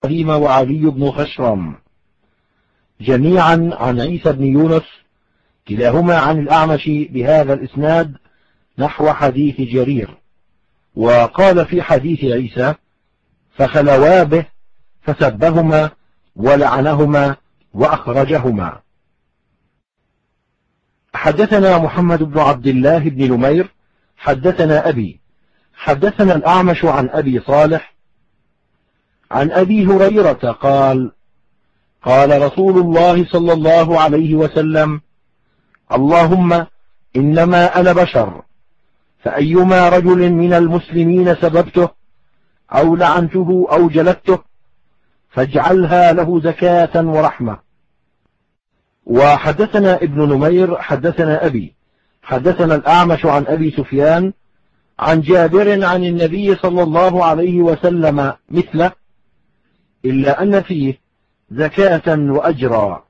إبراهيم وعلي بن خشرم جميعا عن عيسى بن يونس كلاهما عن الأعمش بهذا الإسناد نحو حديث جرير. وقال في حديث عيسى: فخلوا به فسبهما ولعنهما وأخرجهما. حدثنا محمد بن عبد الله بن نمير حدثنا أبي حدثنا الأعمش عن أبي صالح عن أبي هريرة قال: قال رسول الله صلى الله عليه وسلم: اللهم إنما أنا بشر، فأيما رجل من المسلمين سببته أو لعنته أو جلدته فاجعلها له زكاة ورحمة. وحدثنا ابن نمير حدثنا أبي حدثنا الأعمش عن أبي سفيان عن جابر عن النبي صلى الله عليه وسلم مثله، إلا أن فيه زكاة وأجرا.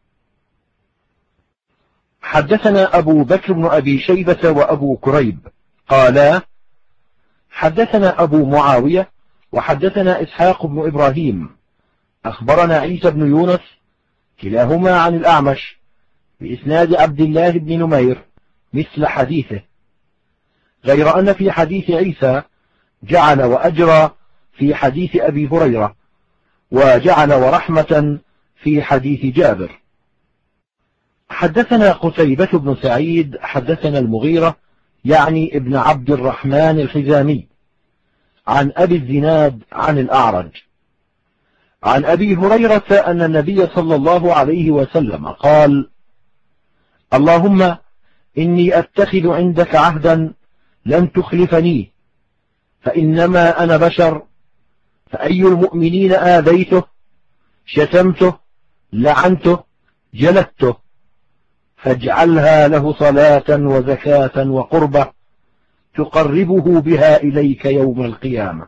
حدثنا أبو بكر بن أبي شيبة وأبو كريب قالا: حدثنا أبو معاوية وحدثنا إسحاق بن إبراهيم أخبرنا عيسى بن يونس كلاهما عن الأعمش بإسناد عبد الله بن نمير مثل حديثه، غير أن في حديث عيسى جعل وأجرى في حديث أبي هريرة، وجعل ورحمة في حديث جابر. حدثنا قتيبة بن سعيد حدثنا المغيرة يعني ابن عبد الرحمن الحزامي عن أبي الزناد عن الأعرج عن أبي هريرة أن النبي صلى الله عليه وسلم قال: اللهم إني أتخذ عندك عهدا لن تخلفنيه، فإنما أنا بشر، فأي المؤمنين آذيته شتمته لعنته جلدته فاجعلها له صلاة وزكاة وقربة تقربه بها إليك يوم القيامة.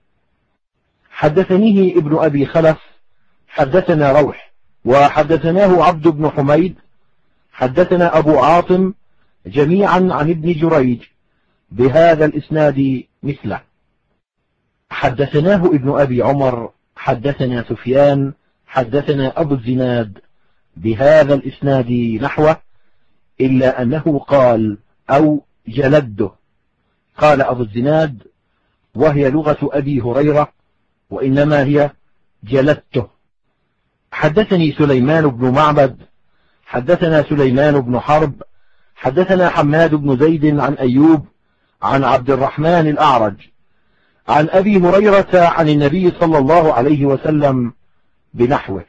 حدثنيه ابن أبي خلف حدثنا روح وحدثناه عبد بن حميد حدثنا أبو عاصم جميعا عن ابن جريج بهذا الإسناد مثله. حدثناه ابن أبي عمر حدثنا سفيان حدثنا أبو الزناد بهذا الإسناد نحوه، إلا أنه قال: أو جلده. قال أبو الزناد: وهي لغة أبي هريرة، وإنما هي جلدته. حدثني سليمان بن معبد حدثنا سليمان بن حرب حدثنا حماد بن زيد عن أيوب عن عبد الرحمن الأعرج عن أبي هريرة عن النبي صلى الله عليه وسلم بنحوه.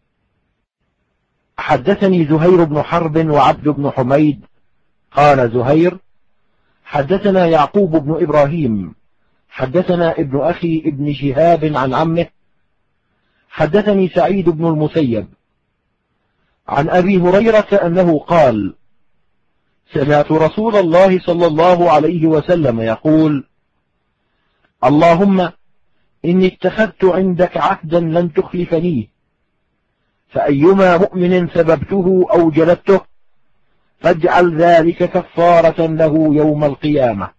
حدثني زهير بن حرب وعبد بن حميد قال زهير: حدثنا يعقوب بن إبراهيم حدثنا ابن أخي ابن شهاب عن عمه حدثني سعيد بن المسيب عن أبي هريرة أنه قال: سمعت رسول الله صلى الله عليه وسلم يقول: اللهم إني اتخذت عندك عهدا لن تخلفنيه، فأيما مؤمن سببته أو جلدته فاجعل ذلك كفارة له يوم القيامة.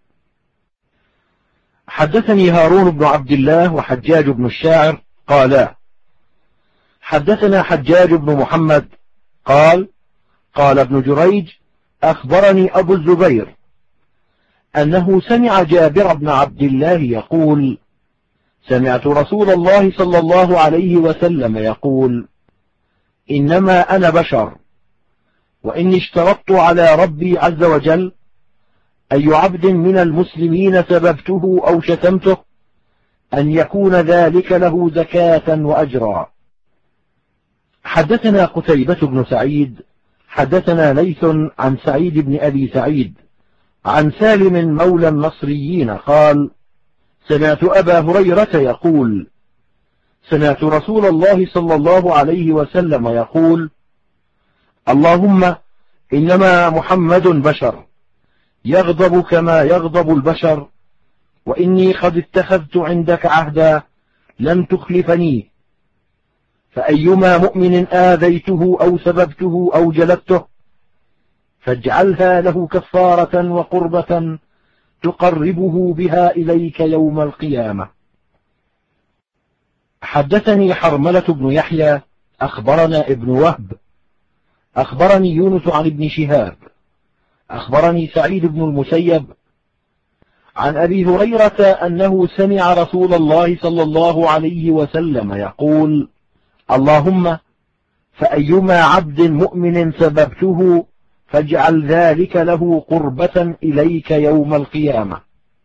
حدثني هارون بن عبد الله وحجاج بن الشاعر قالا: حدثنا حجاج بن محمد قال: قال ابن جريج: أخبرني أبو الزبير أنه سمع جابر بن عبد الله يقول: سمعت رسول الله صلى الله عليه وسلم يقول: إنما أنا بشر، وإني اشترطت على ربي عز وجل أي عبد من المسلمين سببته أو شتمته أن يكون ذلك له زكاة وأجرا. حدثنا قتيبة بن سعيد حدثنا ليث عن سعيد بن أبي سعيد عن سالم مولى النصريين قال: سمعت أبا هريرة يقول: سمعت رسول الله صلى الله عليه وسلم يقول: اللهم إنما محمد بشر يغضب كما يغضب البشر، وإني قد اتخذت عندك عهدا لن تخلفني، فأيما مؤمن آذيته أو سببته أو جلدته فاجعلها له كفارة وقربة تقربه بها إليك يوم القيامة. حدثني حرملة بن يحيى أخبرنا ابن وهب أخبرني يونس عن ابن شهاب أخبرني سعيد بن المسيب عن أبي هريرة أنه سمع رسول الله صلى الله عليه وسلم يقول: اللهم فأيما عبد مؤمن سببته فاجعل ذلك له قربة إليك يوم القيامة.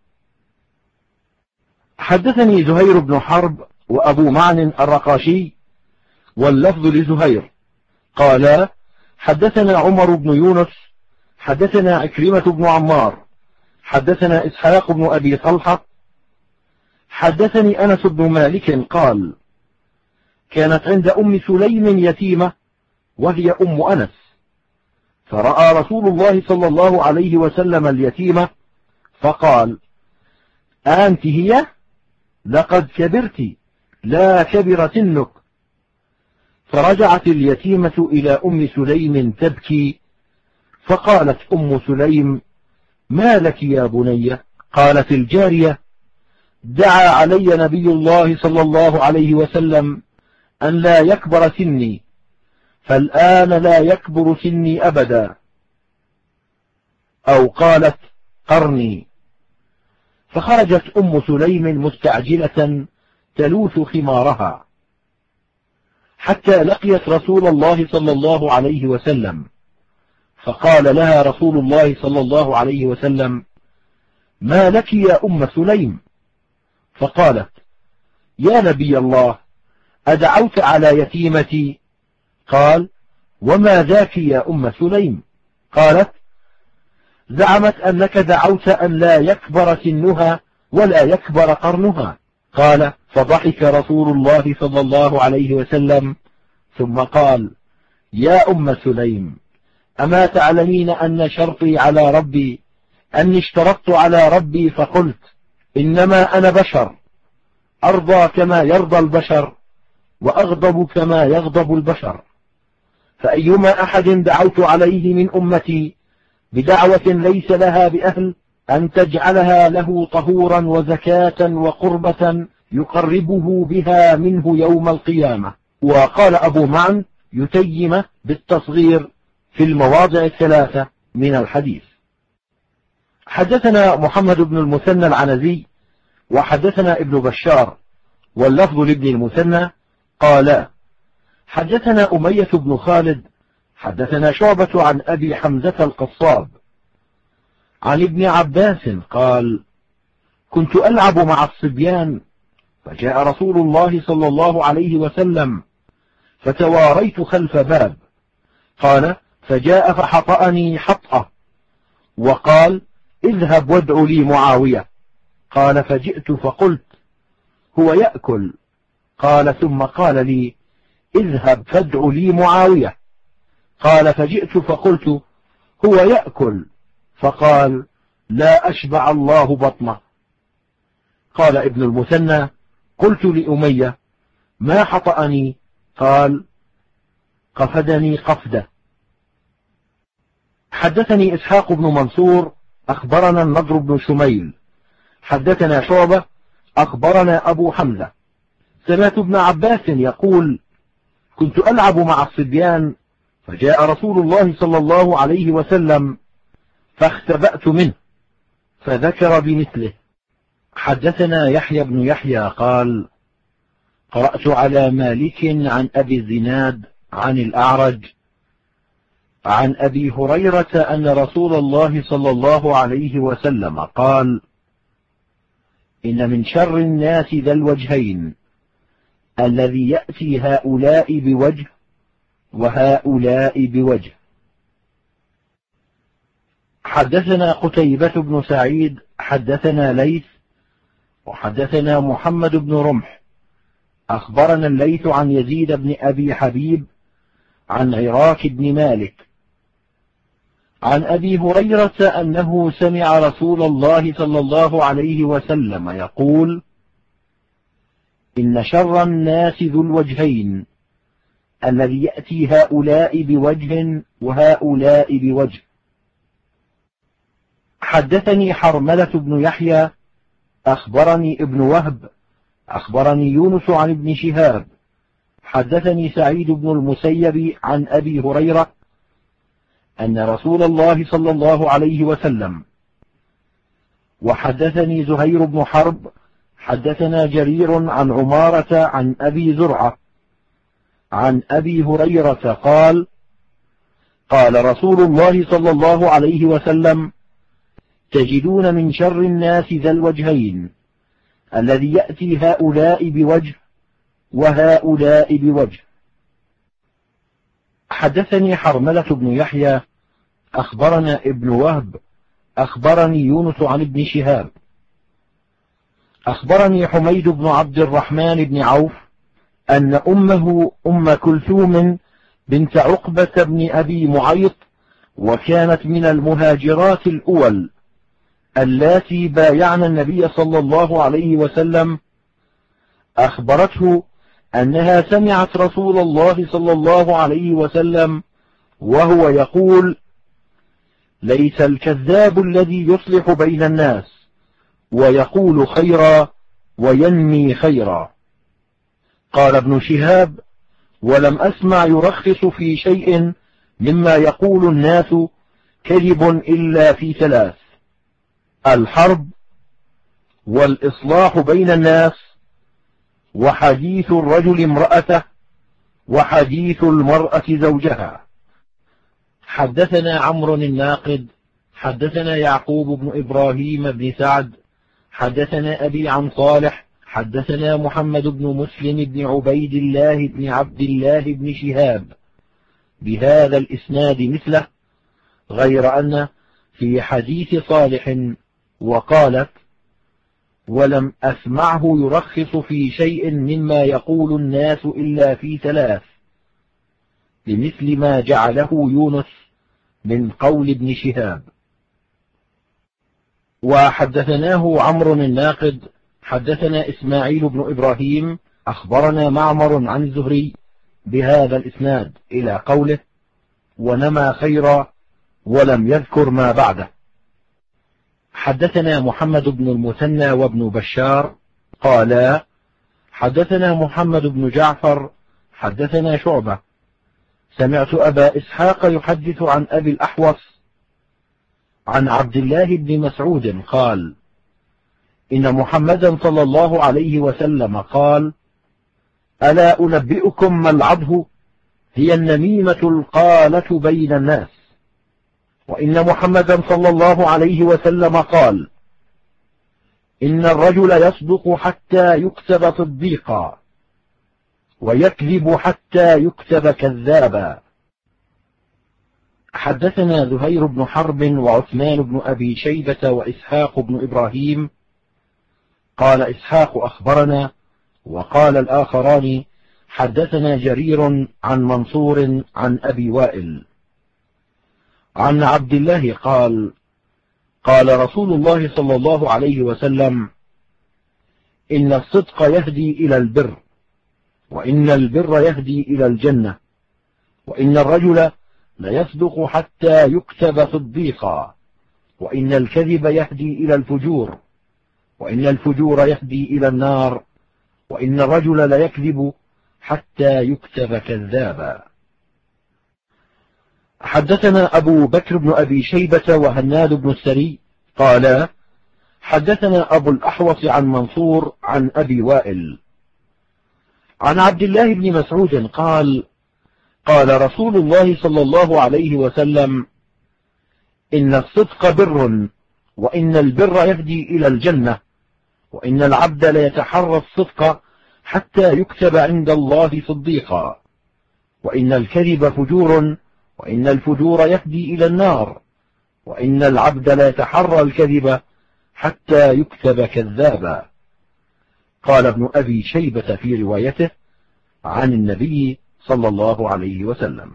حدثني زهير بن حرب وأبو معن الرقاشي واللفظ لزهير قالا: حدثنا عمر بن يونس حدثنا عكرمة بن عمار حدثنا إسحاق بن أبي طلحة حدثني أنس بن مالك قال: كانت عند أم سليم يتيمة وهي أم أنس، فرأى رسول الله صلى الله عليه وسلم اليتيمة فقال: أنت هي؟ لقد كبرت، لا كبر سنك. فرجعت اليتيمة إلى أم سليم تبكي، فقالت أم سليم: ما لك يا بني؟ قالت الجارية: دعا علي نبي الله صلى الله عليه وسلم أن لا يكبر سني، فالآن لا يكبر سني أبدا. أو قالت: قرني. فخرجت أم سليم مستعجلة تلوث خمارها حتى لقيت رسول الله صلى الله عليه وسلم، فقال لها رسول الله صلى الله عليه وسلم: ما لك يا أم سليم؟ فقالت: يا نبي الله، أدعوت على يتيمتي؟ قال: وما ذاك يا أم سليم؟ قالت: زعمت أنك دعوت أن لا يكبر سنها ولا يكبر قرنها. قال: فضحك رسول الله صلى الله عليه وسلم ثم قال: يا أم سليم، أما تعلمين أن شرطي على ربي أني اشترطت على ربي فقلت: إنما أنا بشر، أرضى كما يرضى البشر وأغضب كما يغضب البشر، فأيما أحد دعوت عليه من أمتي بدعوة ليس لها بأهل أن تجعلها له طهورا وزكاة وقربة يقربه بها منه يوم القيامة. وقال أبو معن: يتيم بالتصغير في المواضع الثلاثة من الحديث. حدثنا محمد بن المثنى العنزي وحدثنا ابن بشار واللفظ لابن المثنى قالا: حدثنا أمية بن خالد حدثنا شعبة عن أبي حمزة القصاب عن ابن عباس قال: كنت ألعب مع الصبيان فجاء رسول الله صلى الله عليه وسلم فتواريت خلف باب، قال: فجاء فحطأني حطأة وقال: اذهب وادع لي معاوية. قال: فجئت فقلت: هو يأكل. قال: ثم قال لي: اذهب فادع لي معاوية. قال: فجئت فقلت: هو يأكل. فقال: لا أشبع الله بطنه. قال ابن المثنى: قلت لأمية: ما حطأني؟ قال: قفدني قفدة. حدثني إسحاق بن منصور أخبرنا النضر بن شميل حدثنا شعبة أخبرنا أبو حمزة سمعت ابن عباس يقول: كنت ألعب مع الصبيان فجاء رسول الله صلى الله عليه وسلم فاختبأت منه، فذكر بمثله. حدثنا يحيى بن يحيى قال: قرأت على مالك عن أبي الزناد عن الأعرج عن أبي هريرة أن رسول الله صلى الله عليه وسلم قال: إن من شر الناس ذا الوجهين، الذي يأتي هؤلاء بوجه وهؤلاء بوجه. حدثنا قتيبة بن سعيد حدثنا ليث وحدثنا محمد بن رمح أخبرنا الليث عن يزيد بن أبي حبيب عن عراك بن مالك عن أبي هريرة أنه سمع رسول الله صلى الله عليه وسلم يقول: إن شر الناس ذو الوجهين، الذي يأتي هؤلاء بوجه وهؤلاء بوجه. حدثني حرملة بن يحيى أخبرني ابن وهب أخبرني يونس عن ابن شهاب حدثني سعيد بن المسيب عن أبي هريرة أن رسول الله صلى الله عليه وسلم. وحدثني زهير بن حرب حدثنا جرير عن عمارة عن أبي زرعة عن أبي هريرة قال: قال رسول الله صلى الله عليه وسلم: تجدون من شر الناس ذا الوجهين، الذي يأتي هؤلاء بوجه وهؤلاء بوجه. حدثني حرملة بن يحيى أخبرنا ابن وهب أخبرني يونس عن ابن شهاب أخبرني حميد بن عبد الرحمن بن عوف أن أمه أم كلثوم بنت عقبة بن أبي معيط، وكانت من المهاجرات الأول اللاتي بايعن النبي صلى الله عليه وسلم، أخبرته أنها سمعت رسول الله صلى الله عليه وسلم وهو يقول: ليس الكذاب الذي يصلح بين الناس ويقول خيرا وينمي خيرا. قال ابن شهاب: ولم أسمع يرخص في شيء مما يقول الناس كذب إلا في ثلاث: الحرب، والإصلاح بين الناس، وحديث الرجل امرأته، وحديث المرأة زوجها. حدثنا عمرو الناقد حدثنا يعقوب بن إبراهيم بن سعد حدثنا أبي عن صالح حدثنا محمد بن مسلم بن عبيد الله بن عبد الله بن شهاب بهذا الإسناد مثله، غير أن في حديث صالح وقالت: ولم أسمعه يرخص في شيء مما يقول الناس إلا في ثلاث، بمثل ما جعله يونس من قول ابن شهاب. وحدثناه عمرو الناقد حدثنا إسماعيل بن إبراهيم أخبرنا معمر عن الزهري بهذا الإسناد إلى قوله: ونمى خيرا، ولم يذكر ما بعده. حدثنا محمد بن المثنى وابن بشار قالا: حدثنا محمد بن جعفر حدثنا شعبة سمعت أبا إسحاق يحدث عن أبي الأحوص عن عبد الله بن مسعود قال: إن محمدا صلى الله عليه وسلم قال: ألا أنبئكم ما العضه؟ هي النميمة القالة بين الناس. وإن محمدا صلى الله عليه وسلم قال: إن الرجل يصدق حتى يكتب صديقا، ويكذب حتى يكتب كذابا. حدثنا زهير بن حرب وعثمان بن أبي شيبة وإسحاق بن إبراهيم. قال إسحاق: أخبرنا، وقال الآخران: حدثنا جرير عن منصور عن أبي وائل عن عبد الله قال: قال رسول الله صلى الله عليه وسلم: إن الصدق يهدي إلى البر، وإن البر يهدي إلى الجنة، وإن الرجل ليصدق حتى يكتب صديقا، وإن الكذب يهدي إلى الفجور، وإن الفجور يهدي إلى النار، وإن الرجل ليكذب حتى يكتب كذابا. حدثنا أبو بكر بن أبي شيبة وهناد بن السري قالا: حدثنا أبو الأحوص عن منصور عن أبي وائل عن عبد الله بن مسعود قال: قال رسول الله صلى الله عليه وسلم: إن الصدق بر، وإن البر يهدي إلى الجنة، وإن العبد ليتحرى الصدق حتى يكتب عند الله صديقا، وإن الكذب فجور، وإن الفجور يهدي إلى النار، وإن العبد لا يتحرى الكذب حتى يكتب كذابا. قال ابن أبي شيبة في روايته عن النبي صلى الله عليه وسلم.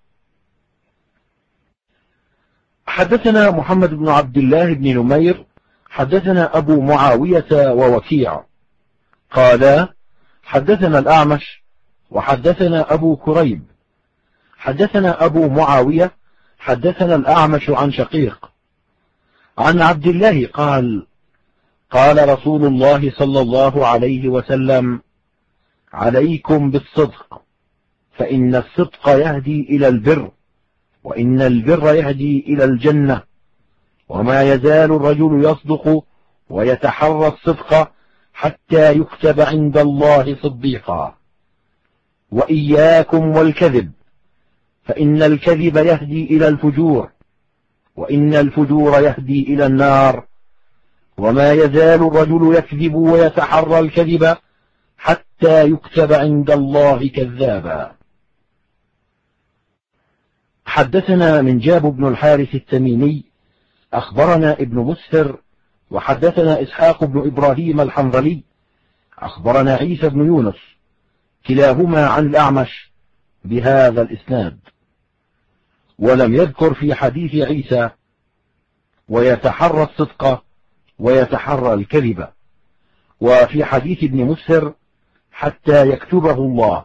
حدثنا محمد بن عبد الله بن نمير حدثنا أبو معاوية ووكيع قالا: حدثنا الأعمش وحدثنا أبو كريب حدثنا أبو معاوية حدثنا الأعمش عن شقيق عن عبد الله قال: قال رسول الله صلى الله عليه وسلم: عليكم بالصدق، فإن الصدق يهدي إلى البر، وإن البر يهدي إلى الجنة، وما يزال الرجل يصدق ويتحرى الصدق حتى يكتب عند الله صديقا. وإياكم والكذب، فإن الكذب يهدي إلى الفجور، وإن الفجور يهدي إلى النار، وما يزال الرجل يكذب ويتحرى الكذب حتى يكتب عند الله كذابا. حدثنا منجاب بن الحارث التميمي أخبرنا ابن مسهر وحدثنا إسحاق بن إبراهيم الحنظلي أخبرنا عيسى بن يونس كلاهما عن الأعمش بهذا الإسناد، ولم يذكر في حديث عيسى ويتحرى الصدق ويتحرى الكذب، وفي حديث ابن مسهر حتى يكتبه الله.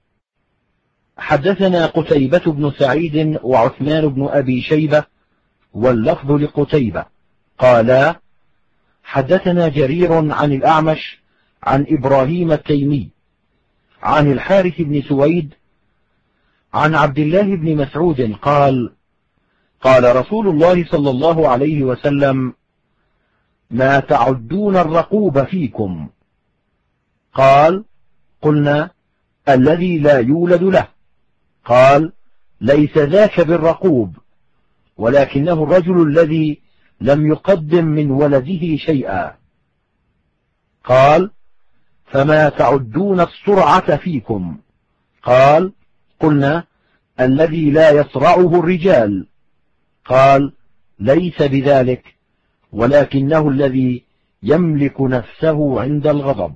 حدثنا قتيبة بن سعيد وعثمان بن أبي شيبة واللفظ لقتيبة قالا: حدثنا جرير عن الأعمش عن إبراهيم التيمي عن الحارث بن سويد عن عبد الله بن مسعود قال: قال رسول الله صلى الله عليه وسلم: ما تعدون الرقوب فيكم؟ قال: قلنا: الذي لا يولد له. قال: ليس ذاك بالرقوب، ولكنه الرجل الذي لم يقدم من ولده شيئا. قال: فما تعدون الصرعة فيكم؟ قال: قلنا: الذي لا يصرعه الرجال. قال: ليس بذلك، ولكنه الذي يملك نفسه عند الغضب.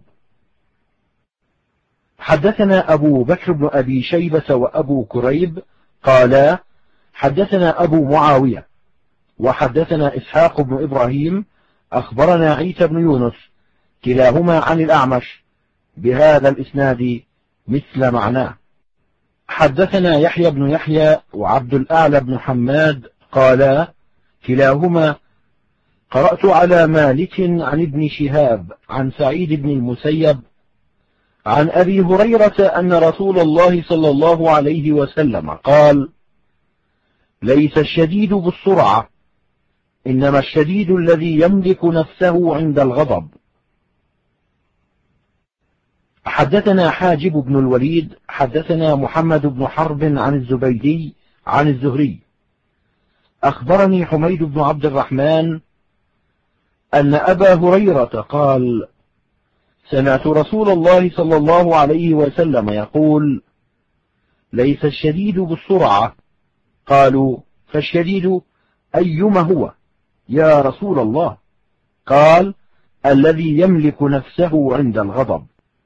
حدثنا أبو بكر بن أبي شيبة وأبو كريب قالا: حدثنا أبو معاوية وحدثنا إسحاق بن إبراهيم أخبرنا عيسى بن يونس كلاهما عن الأعمش بهذا الإسناد مثل معناه. حدثنا يحيى بن يحيى وعبد الأعلى بن حماد قالا: كلاهما قرأت على مالك عن ابن شهاب عن سعيد بن المسيب عن أبي هريرة أن رسول الله صلى الله عليه وسلم قال: ليس الشديد بالسرعة، إنما الشديد الذي يملك نفسه عند الغضب. حدثنا حاجب بن الوليد حدثنا محمد بن حرب عن الزبيدي عن الزهري أخبرني حميد بن عبد الرحمن أن أبا هريرة قال: سمعت رسول الله صلى الله عليه وسلم يقول: ليس الشديد بالسرعة. قالوا: فالشديد أيما هو يا رسول الله؟ قال: الذي يملك نفسه عند الغضب.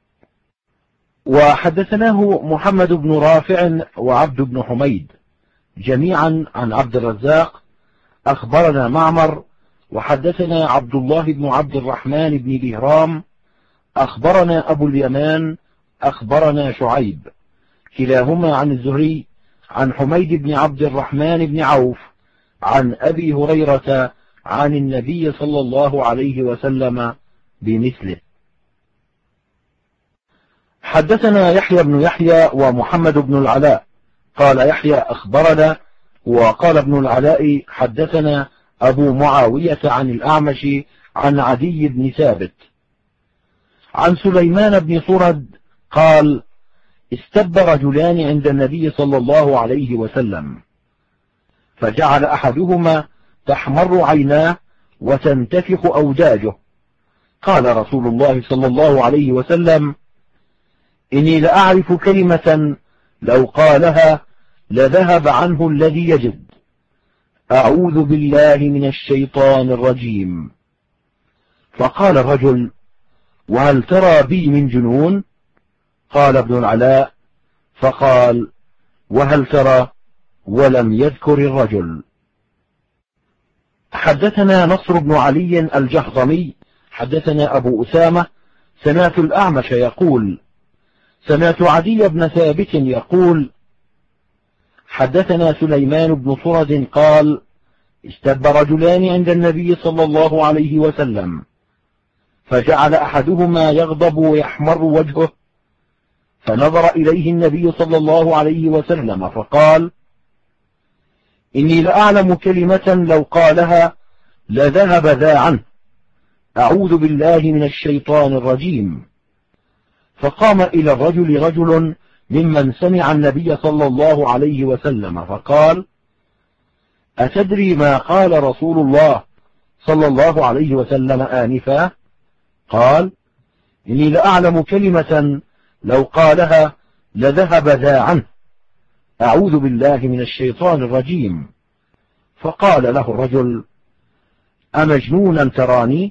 وحدثناه محمد بن رافع وعبد بن حميد جميعا عن عبد الرزاق أخبرنا معمر وحدثنا عبد الله بن عبد الرحمن بن بهرام أخبرنا أبو اليمان أخبرنا شعيب كلاهما عن الزهري عن حميد بن عبد الرحمن بن عوف عن أبي هريرة عن النبي صلى الله عليه وسلم بمثله. حدثنا يحيى بن يحيى ومحمد بن العلاء قال يحيى أخبرنا، وقال ابن العلاء حدثنا أبو معاوية عن الأعمش عن عدي بن ثابت عن سليمان بن صرد قال: استب رجلان عند النبي صلى الله عليه وسلم، فجعل أحدهما تحمر عيناه وتنتفخ أوداجه. قال رسول الله صلى الله عليه وسلم: إني لأعرف كلمة لو قالها لذهب عنه الذي يجد. أعوذ بالله من الشيطان الرجيم. فقال الرجل: وهل ترى بي من جنون؟ قال ابن العلاء: فقال: وهل ترى؟ ولم يذكر الرجل. حدثنا نصر بن علي الجهضمي حدثنا أبو أسامة سمعت الأعمش يقول: سمعت عدي بن ثابت يقول: حدثنا سليمان بن صرد قال: استب رجلان عند النبي صلى الله عليه وسلم، فجعل أحدهما يغضب ويحمر وجهه، فنظر إليه النبي صلى الله عليه وسلم فقال: إني لأعلم كلمة لو قالها لذهب ذا عنه، أعوذ بالله من الشيطان الرجيم. فقام إلى الرجل رجل ممن سمع النبي صلى الله عليه وسلم فقال: أتدري ما قال رسول الله صلى الله عليه وسلم آنفا؟ قال: إني لأعلم كلمة لو قالها لذهب ذا عنه، أعوذ بالله من الشيطان الرجيم. فقال له الرجل: أمجنونا تراني؟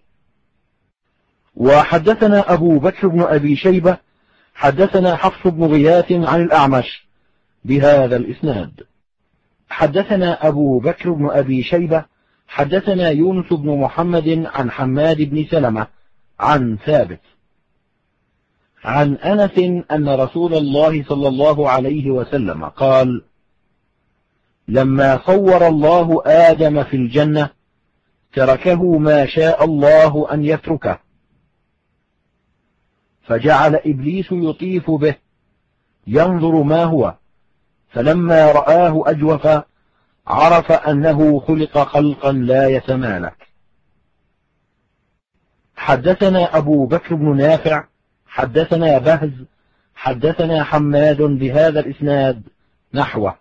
وحدثنا أبو بكر بن أبي شيبة حدثنا حفص بن غياث عن الأعمش بهذا الإسناد. حدثنا أبو بكر بن أبي شيبة حدثنا يونس بن محمد عن حماد بن سلمة عن ثابت عن أنس أن رسول الله صلى الله عليه وسلم قال: لما صور الله آدم في الجنة تركه ما شاء الله أن يتركه، فجعل إبليس يطيف به ينظر ما هو، فلما رآه أجوف عرف أنه خلق خلقا لا يتمالك. حدثنا أبو بكر بن نافع حدثنا بهز حدثنا حماد بهذا الإسناد نحوه.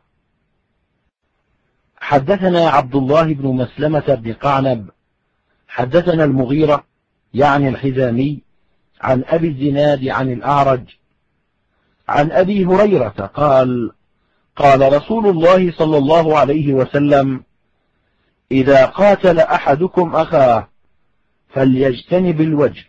حدثنا عبد الله بن مسلمة بن قعنب حدثنا المغيرة يعني الحزامي عن أبي الزناد عن الأعرج عن أبي هريرة قال: قال رسول الله صلى الله عليه وسلم: إذا قاتل أحدكم أخاه فليجتنب الوجه.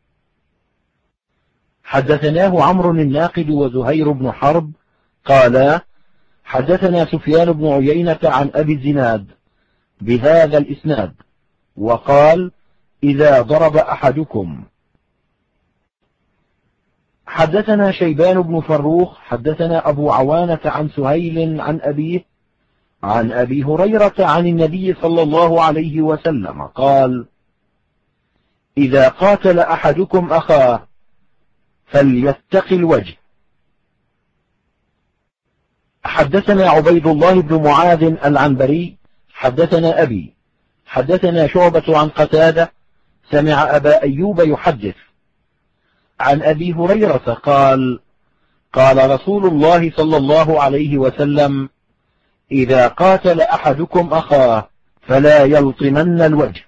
حدثناه عمرو الناقد وزهير بن حرب قالا: حدثنا سفيان بن عيينة عن أبي الزناد بهذا الإسناد، وقال: إذا ضرب أحدكم. حدثنا شيبان بن فروخ حدثنا أبو عوانة عن سهيل عن أبيه عن أبي هريرة عن النبي صلى الله عليه وسلم قال: إذا قاتل أحدكم أخاه فليتق الوجه. حدثنا عبيد الله بن معاذ العنبري حدثنا أبي حدثنا شعبة عن قتادة سمع أبا أيوب يحدث عن أبي هريرة قال: قال رسول الله صلى الله عليه وسلم: إذا قاتل أحدكم أخاه فلا يلطمن الوجه.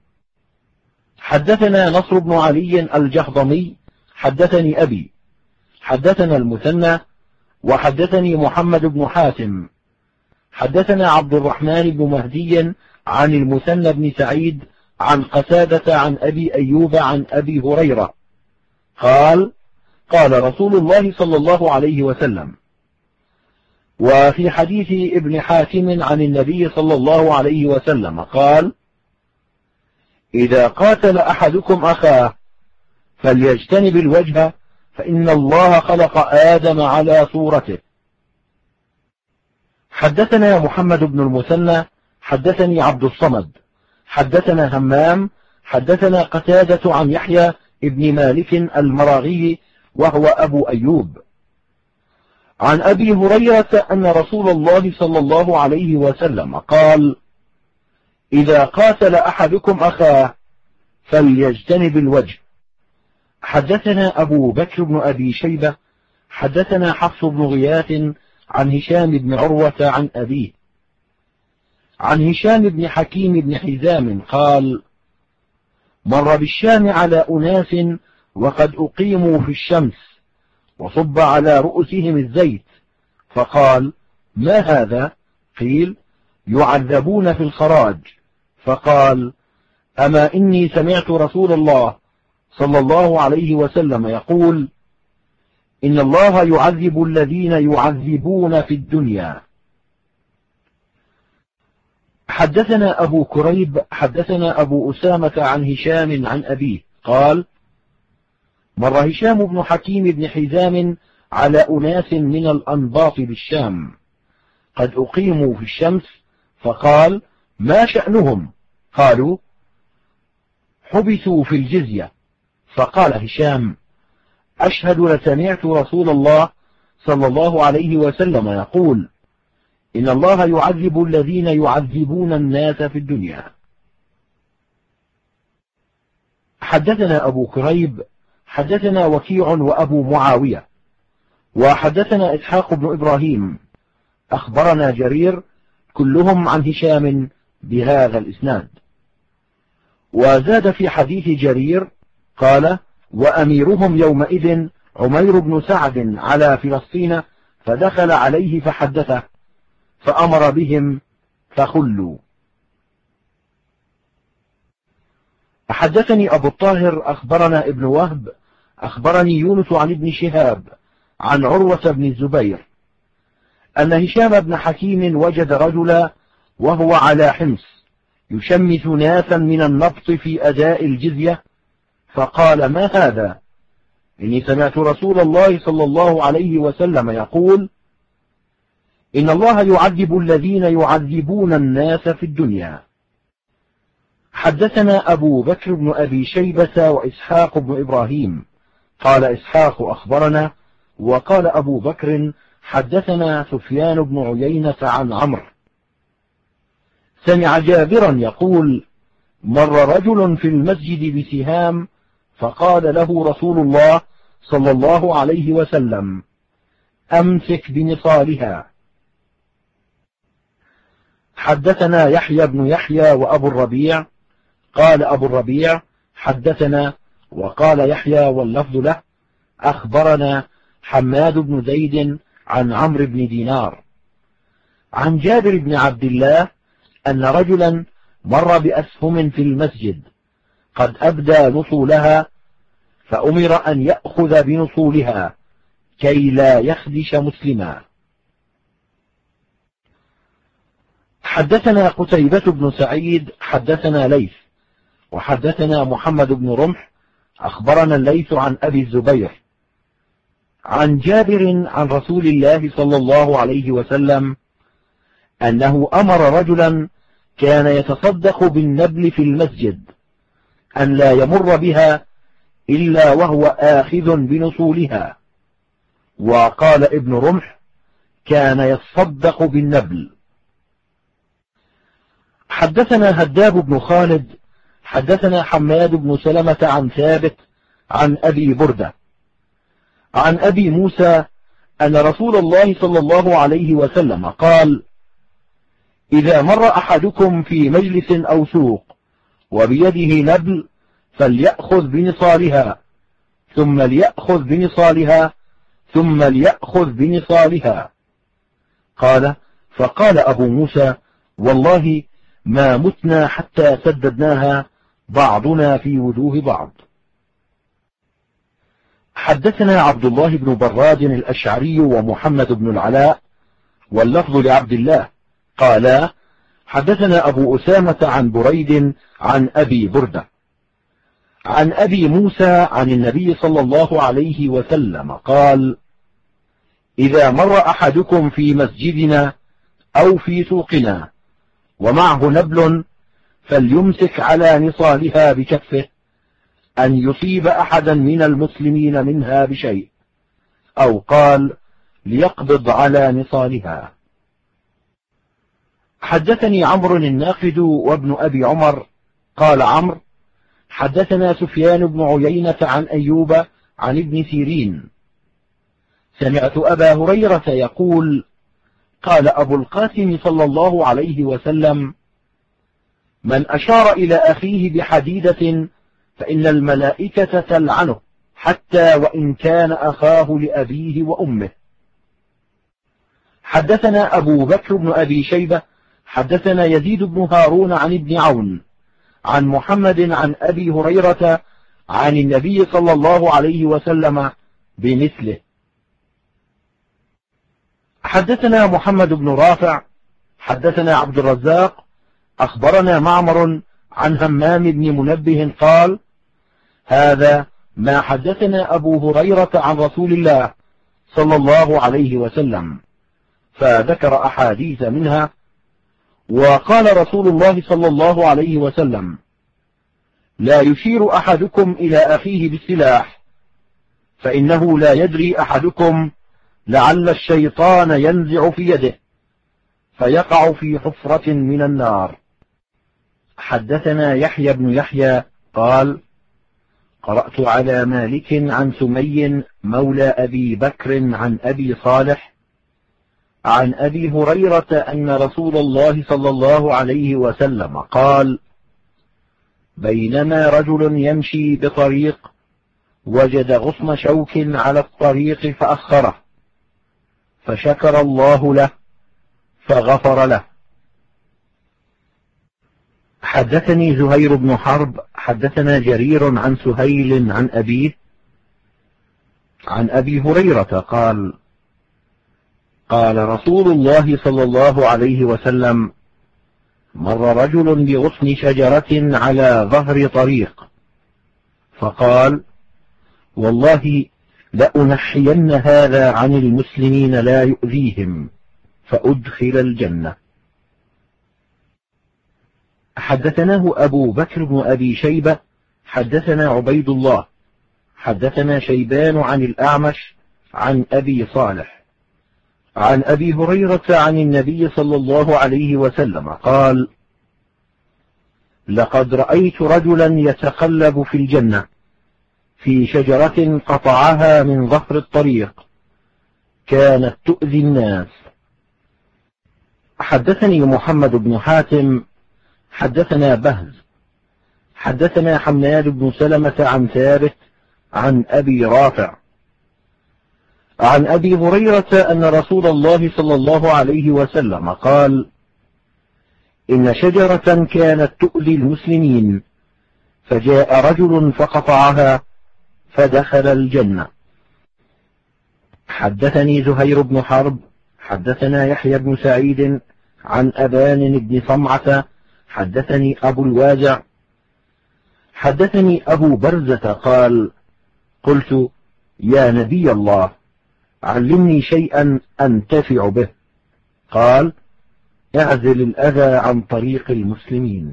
حدثنا نصر بن علي الجهضمي حدثني أبي حدثنا المثنى وحدثني محمد بن حاتم حدثنا عبد الرحمن بن مهدي عن المثنى بن سعيد عن قتادة عن أبي أيوب عن أبي هريرة قال: قال رسول الله صلى الله عليه وسلم. وفي حديث ابن حاتم عن النبي صلى الله عليه وسلم قال: إذا قاتل أحدكم أخاه فليجتنب الوجه، فإن الله خلق آدم على صورته. حدثنا محمد بن المثنى حدثني عبد الصمد حدثنا همام حدثنا قتادة عن يحيى ابن مالك المراغي وهو أبو أيوب عن أبي هريرة أن رسول الله صلى الله عليه وسلم قال: إذا قاتل أحدكم أخاه فليجتنب الوجه. حدثنا أبو بكر بن أبي شيبة حدثنا حفص بن غياث عن هشام بن عروة عن أبيه عن هشام بن حكيم بن حزام قال: مر بالشام على أناس وقد أقيموا في الشمس وصب على رؤوسهم الزيت، فقال: ما هذا؟ قيل: يعذبون في الخراج. فقال: أما إني سمعت رسول الله صلى الله عليه وسلم يقول: إن الله يعذب الذين يعذبون في الدنيا. حدثنا أبو كريب حدثنا أبو أسامة عن هشام عن أبيه قال: مر هشام بن حكيم بن حزام على أناس من الأنباط بالشام قد أقيموا في الشمس، فقال: ما شأنهم؟ قالوا: حبسوا في الجزية، فقال هشام: أشهد لسمعت رسول الله صلى الله عليه وسلم يقول: إن الله يعذب الذين يعذبون الناس في الدنيا. حدثنا أبو كريب حدثنا وكيع وأبو معاوية وحدثنا إسحاق بن إبراهيم أخبرنا جرير كلهم عن هشام بهذا الإسناد. وزاد في حديث جرير قال: وأميرهم يومئذ عمير بن سعد على فلسطين، فدخل عليه فحدثه فأمر بهم فخلوا. حدثني أبو الطاهر أخبرنا ابن وهب أخبرني يونس عن ابن شهاب عن عروة بن الزبير أن هشام بن حكيم وجد رجلا وهو على حمص يشمس ناسا من النبط في أداء الجزية، فقال: ما هذا؟ إني سمعت رسول الله صلى الله عليه وسلم يقول: إن الله يعذب الذين يعذبون الناس في الدنيا. حدثنا أبو بكر بن أبي شيبة وإسحاق بن إبراهيم. قال إسحاق: أخبرنا. وقال أبو بكر: حدثنا سفيان بن عيينة عن عمرو سمع جابرا يقول: مر رجل في المسجد بسهام، فقال له رسول الله صلى الله عليه وسلم: أمسك بنصالها. حدثنا يحيى بن يحيى وأبو الربيع. قال أبو الربيع: حدثنا. وقال يحيى واللفظ له: أخبرنا حماد بن زيد عن عمرو بن دينار عن جابر بن عبد الله أن رجلا مر بأسهم في المسجد قد أبدى نصولها، فأمر أن يأخذ بنصولها كي لا يخدش مسلما. حدثنا قتيبة بن سعيد حدثنا ليث وحدثنا محمد بن رمح أخبرنا الليث عن أبي الزبير عن جابر عن رسول الله صلى الله عليه وسلم أنه أمر رجلا كان يتصدق بالنبل في المسجد أن لا يمر بها إلا وهو آخذ بنصولها. وقال ابن رمح: كان يتصدق بالنبل. حدثنا هداب بن خالد حدثنا حماد بن سلمة عن ثابت عن أبي بردة عن أبي موسى أن رسول الله صلى الله عليه وسلم قال: إذا مر أحدكم في مجلس أو سوق وبيده نبل فليأخذ بنصالها ثم ليأخذ بنصالها ثم ليأخذ بنصالها. قال: فقال أبو موسى: والله ما متنا حتى سددناها بعضنا في وجوه بعض. حدثنا عبد الله بن براد الأشعري ومحمد بن العلاء واللفظ لعبد الله قالا: حدثنا أبو أسامة عن بريد عن أبي بردة عن أبي موسى عن النبي صلى الله عليه وسلم قال: إذا مر أحدكم في مسجدنا أو في سوقنا ومعه نبل فليمسك على نصالها بكفه أن يصيب أحدا من المسلمين منها بشيء، أو قال: ليقبض على نصالها. حدثني عمرو الناقد وابن أبي عمر قال عمرو: حدثنا سفيان بن عيينة عن أيوب عن ابن سيرين سمعت أبا هريرة يقول: قال أبو القاسم صلى الله عليه وسلم: من أشار إلى أخيه بحديدة فإن الملائكة تلعنه حتى وإن كان أخاه لأبيه وأمه. حدثنا أبو بكر بن أبي شيبة حدثنا يزيد بن هارون عن ابن عون عن محمد عن أبي هريرة عن النبي صلى الله عليه وسلم بمثله. حدثنا محمد بن رافع حدثنا عبد الرزاق أخبرنا معمر عن همام بن منبه قال: هذا ما حدثنا أبو هريرة عن رسول الله صلى الله عليه وسلم، فذكر أحاديث منها. وقال رسول الله صلى الله عليه وسلم: لا يشير أحدكم إلى أخيه بالسلاح، فإنه لا يدري أحدكم لعل الشيطان ينزع في يده فيقع في حفرة من النار. حدثنا يحيى بن يحيى قال: قرأت على مالك عن سمي مولى أبي بكر عن أبي صالح عن أبي هريرة أن رسول الله صلى الله عليه وسلم قال: بينما رجل يمشي بطريق وجد غصن شوك على الطريق فأخره، فشكر الله له فغفر له. حدثني زهير بن حرب حدثنا جرير عن سهيل عن أبيه عن أبي هريرة قال: قال رسول الله صلى الله عليه وسلم: مر رجل بغصن شجرة على ظهر طريق فقال: والله لأنحين هذا عن المسلمين لا يؤذيهم، فأدخل الجنة. حدثناه أبو بكر بن أبي شيبة حدثنا عبيد الله حدثنا شيبان عن الأعمش عن أبي صالح عن أبي هريرة عن النبي صلى الله عليه وسلم قال: لقد رأيت رجلا يتقلب في الجنة في شجرة قطعها من ظهر الطريق كانت تؤذي الناس. حدثني محمد بن حاتم حدثنا بهز حدثنا حماد بن سلمة عن ثابت عن أبي رافع عن أبي هريرة أن رسول الله صلى الله عليه وسلم قال: إن شجرة كانت تؤذي المسلمين فجاء رجل فقطعها فدخل الجنة. حدثني زهير بن حرب حدثنا يحيى بن سعيد عن أبان بن صمعة حدثني أبو الوازع حدثني أبو برزة قال: قلت: يا نبي الله، علمني شيئا أنتفع به. قال: اعزل الأذى عن طريق المسلمين.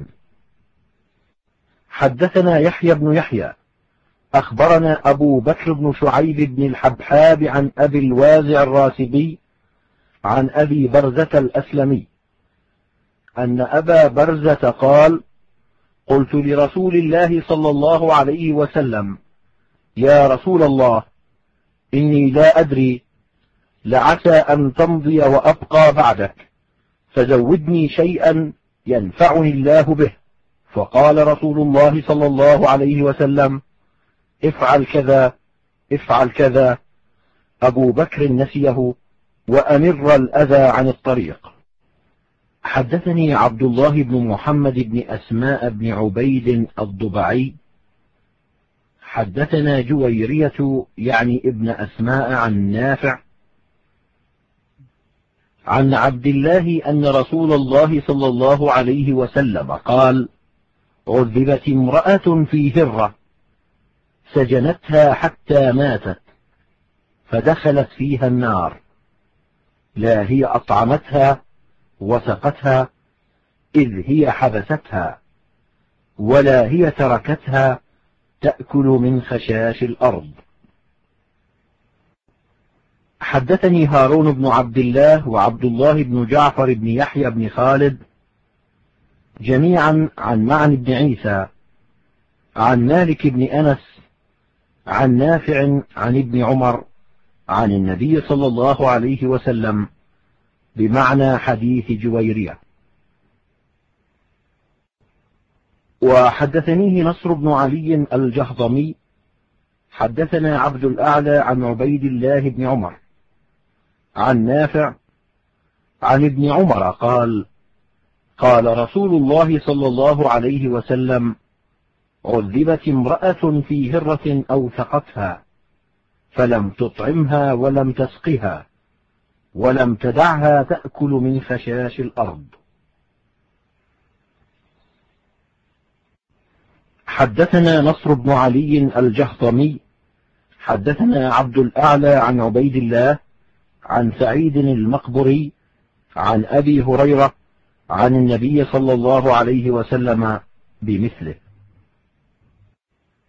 حدثنا يحيى بن يحيى أخبرنا أبو بكر بن شعيب بن الحبحاب عن أبي الوازع الراسبي عن أبي برزة الأسلمي أن أبا برزة قال: قلت لرسول الله صلى الله عليه وسلم: يا رسول الله، إني لا أدري، لعسى أن تمضي وأبقى بعدك، فزودني شيئا ينفعني الله به. فقال رسول الله صلى الله عليه وسلم: افعل كذا افعل كذا. أبو بكر نسيه وأمر الأذى عن الطريق. حدثني عبد الله بن محمد بن أسماء بن عبيد الضبعي حدثنا جويرية يعني ابن أسماء عن نافع عن عبد الله أن رسول الله صلى الله عليه وسلم قال: عذبت امرأة في هرة سجنتها حتى ماتت فدخلت فيها النار، لا هي أطعمتها وسقتها إذ هي حبستها، ولا هي تركتها تأكل من خشاش الأرض. حدثني هارون بن عبد الله وعبد الله بن جعفر بن يحيى بن خالد جميعا عن معن بن عيسى عن مالك بن أنس عن نافع عن ابن عمر عن النبي صلى الله عليه وسلم بمعنى حديث جويرية. وحدثنيه نصر بن علي الجهضمي حدثنا عبد الأعلى عن عبيد الله بن عمر عن نافع عن ابن عمر قال: قال رسول الله صلى الله عليه وسلم: عذبت امرأة في هرة أوثقتها فلم تطعمها ولم تسقها ولم تدعها تأكل من خشاش الأرض. حدثنا نصر بن علي الجهضمي حدثنا عبد الأعلى عن عبيد الله عن سعيد المقبري عن أبي هريرة عن النبي صلى الله عليه وسلم بمثله.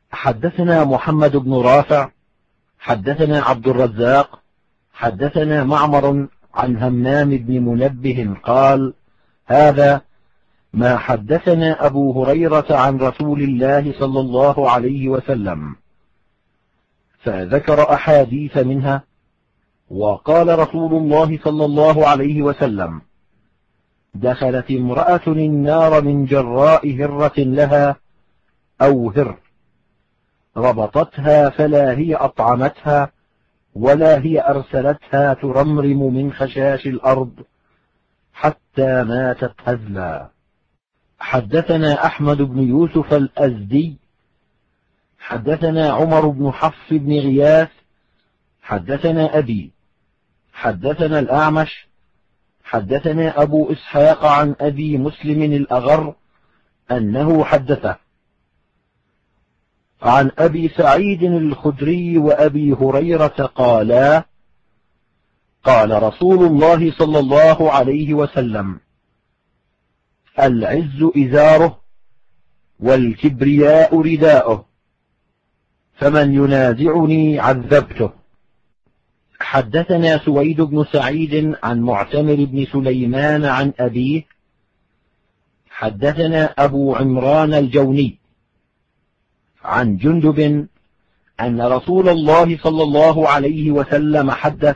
حدثنا محمد بن رافع حدثنا عبد الرزاق حدثنا معمر عن همام بن منبه قال: هذا ما حدثنا أبو هريرة عن رسول الله صلى الله عليه وسلم، فذكر أحاديث منها. وقال رسول الله صلى الله عليه وسلم: دخلت امرأة النار من جراء هرة لها أو هر، ربطتها فلا هي أطعمتها ولا هي أرسلتها ترمرم من خشاش الأرض حتى ماتت هزلا. حدثنا أحمد بن يوسف الأزدي حدثنا عمر بن حفص بن غياث حدثنا أبي حدثنا الأعمش حدثنا أبو إسحاق عن أبي مسلم الأغر أنه حدثه عن أبي سعيد الخدري وأبي هريرة قالا: قال رسول الله صلى الله عليه وسلم: العز إزاره والكبرياء رداؤه، فمن ينازعني عذبته. حدثنا سويد بن سعيد عن معتمر بن سليمان عن أبيه حدثنا أبو عمران الجوني عن جندب أن رسول الله صلى الله عليه وسلم حدث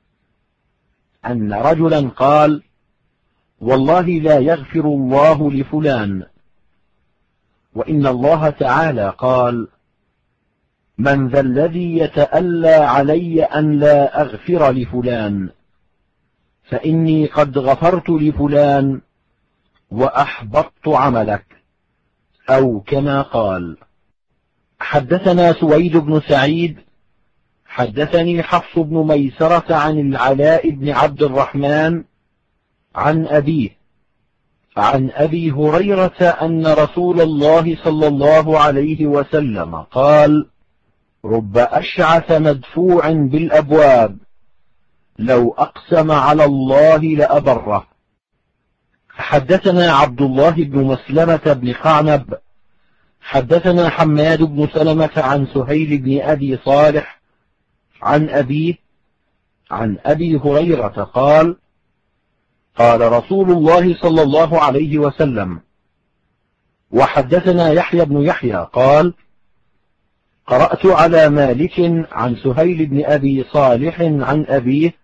أن رجلا قال: والله لا يغفر الله لفلان، وإن الله تعالى قال: من ذا الذي يتألى علي أن لا أغفر لفلان، فإني قد غفرت لفلان وأحبطت عملك، أو كما قال. حدثنا سويد بن سعيد حدثني حفص بن ميسرة عن العلاء بن عبد الرحمن عن أبيه عن أبي هريرة أن رسول الله صلى الله عليه وسلم قال: رب أشعث مدفوع بالأبواب لو أقسم على الله لأبره. حدثنا عبد الله بن مسلمة بن قعنب حدثنا حماد بن سلمة عن سهيل بن أبي صالح عن أبيه عن أبي هريرة قال: قال رسول الله صلى الله عليه وسلم. وحدثنا يحيى بن يحيى قال: قرأت على مالك عن سهيل بن أبي صالح عن أبيه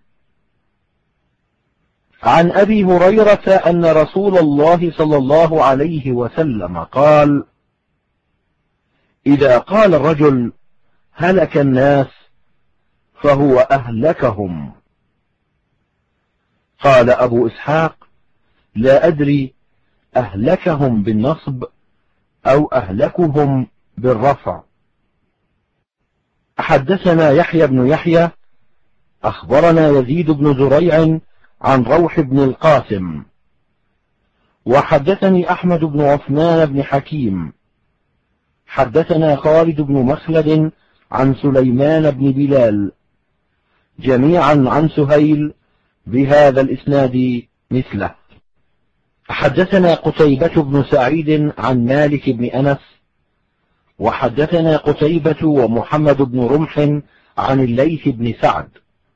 عن أبي هريرة أن رسول الله صلى الله عليه وسلم قال: إذا قال الرجل هلك الناس فهو أهلكهم. قال أبو إسحاق: لا أدري أهلكهم بالنصب أو أهلكهم بالرفع. حدثنا يحيى بن يحيى أخبرنا يزيد بن زريع عن روح بن القاسم وحدثني أحمد بن عثمان بن حكيم حدثنا خالد بن مخلد عن سليمان بن بلال جميعا عن سهيل بهذا الإسناد مثله. حدثنا قتيبة بن سعيد عن مالك بن أنس وحدثنا قتيبة ومحمد بن رمح عن الليث بن سعد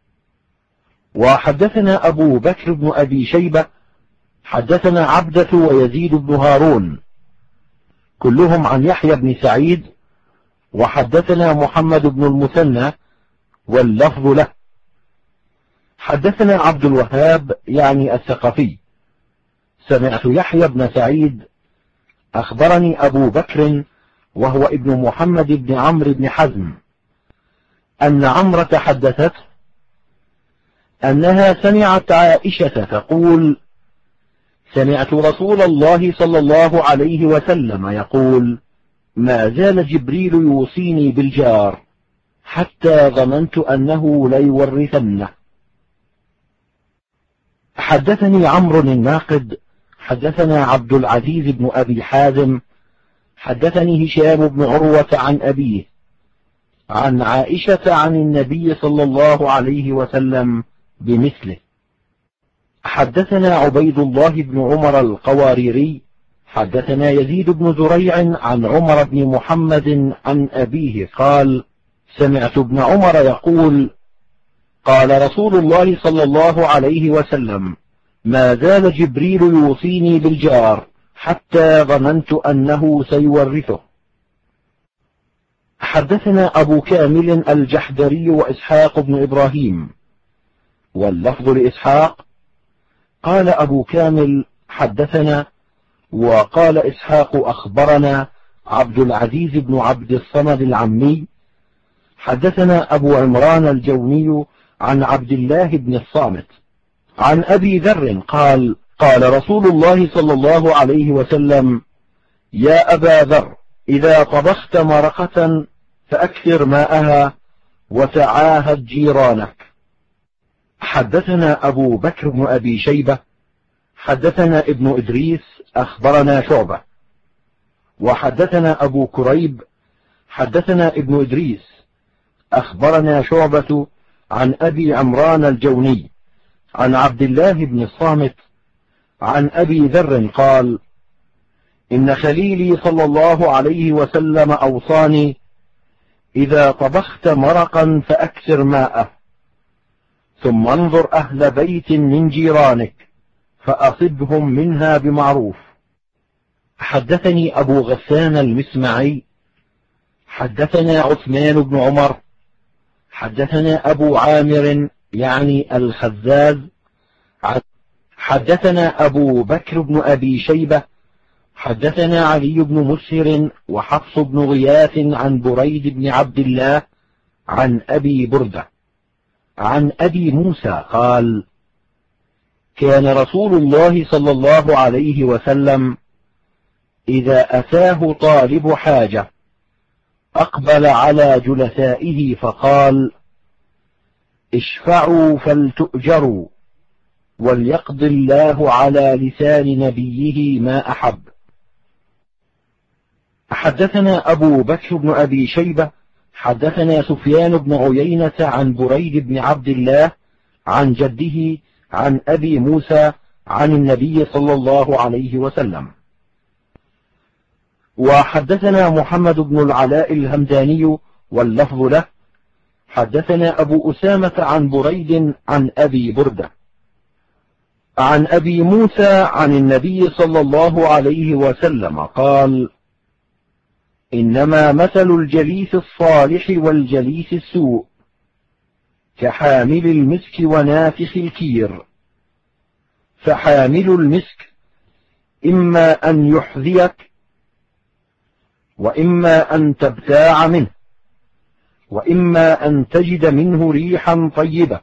وحدثنا أبو بكر بن أبي شيبة حدثنا عبدة ويزيد بن هارون كلهم عن يحيى بن سعيد وحدثنا محمد بن المثنى واللفظ له. حدثنا عبد الوهاب يعني الثقفي سمعت يحيى بن سعيد أخبرني أبو بكر وهو ابن محمد بن عمرو بن حزم أن عمرة حدثته أنها سمعت عائشة تقول: سمعت رسول الله صلى الله عليه وسلم يقول: ما زال جبريل يوصيني بالجار حتى ظننت أنه ليورثنه. حدثني عمرو الناقد حدثنا عبد العزيز بن أبي حازم حدثني هشام بن عروة عن أبيه عن عائشة عن النبي صلى الله عليه وسلم بمثله. حدثنا عبيد الله بن عمر القواريري حدثنا يزيد بن زريع عن عمر بن محمد عن أبيه قال: سمعت ابن عمر يقول: قال رسول الله صلى الله عليه وسلم: ما زال جبريل يوصيني بالجار حتى ظننت أنه سيورثه. حدثنا أبو كامل الجحدري وإسحاق بن إبراهيم، واللفظ لإسحاق. قال أبو كامل: حدثنا، وقال إسحاق: أخبرنا عبد العزيز بن عبد الصمد العمي. حدثنا أبو عمران الجوني عن عبد الله بن الصامت عن أبي ذر قال: قال رسول الله صلى الله عليه وسلم: يا أبا ذر، إذا طبخت مرقة فأكثر ماءها وتعاهد جيرانك. حدثنا أبو بكر بن أبي شيبة حدثنا ابن إدريس أخبرنا شعبة. وحدثنا أبو كريب حدثنا ابن إدريس أخبرنا شعبة عن أبي عمران الجوني عن عبد الله بن الصامت عن أبي ذر قال: إن خليلي صلى الله عليه وسلم أوصاني: إذا طبخت مرقا فأكثر ماءه، ثم انظر أهل بيت من جيرانك فأصبهم منها بمعروف. حدثني أبو غسان المسمعي حدثنا عثمان بن عمر حدثنا أبو عامر يعني الخزاز حدثنا أبو بكر بن أبي شيبة حدثنا علي بن مسهر وحفص بن غياث عن بريد بن عبد الله عن أبي بردة عن أبي موسى قال: كان رسول الله صلى الله عليه وسلم إذا أتاه طالب حاجة أقبل على جلسائه فقال: اشفعوا فلتؤجروا، وليقضي الله على لسان نبيه ما أحب. حدثنا أبو بكر بن أبي شيبة حدثنا سفيان بن عيينة عن بريد بن عبد الله عن جده عن أبي موسى عن النبي صلى الله عليه وسلم. وحدثنا محمد بن العلاء الهمداني واللفظ له. حدثنا أبو أسامة عن بريد عن أبي بردة عن أبي موسى عن النبي صلى الله عليه وسلم قال: إنما مثل الجليس الصالح والجليس السوء كحامل المسك ونافخ الكير، فحامل المسك إما أن يحذيك وإما أن تبتاع منه وإما أن تجد منه ريحا طيبة،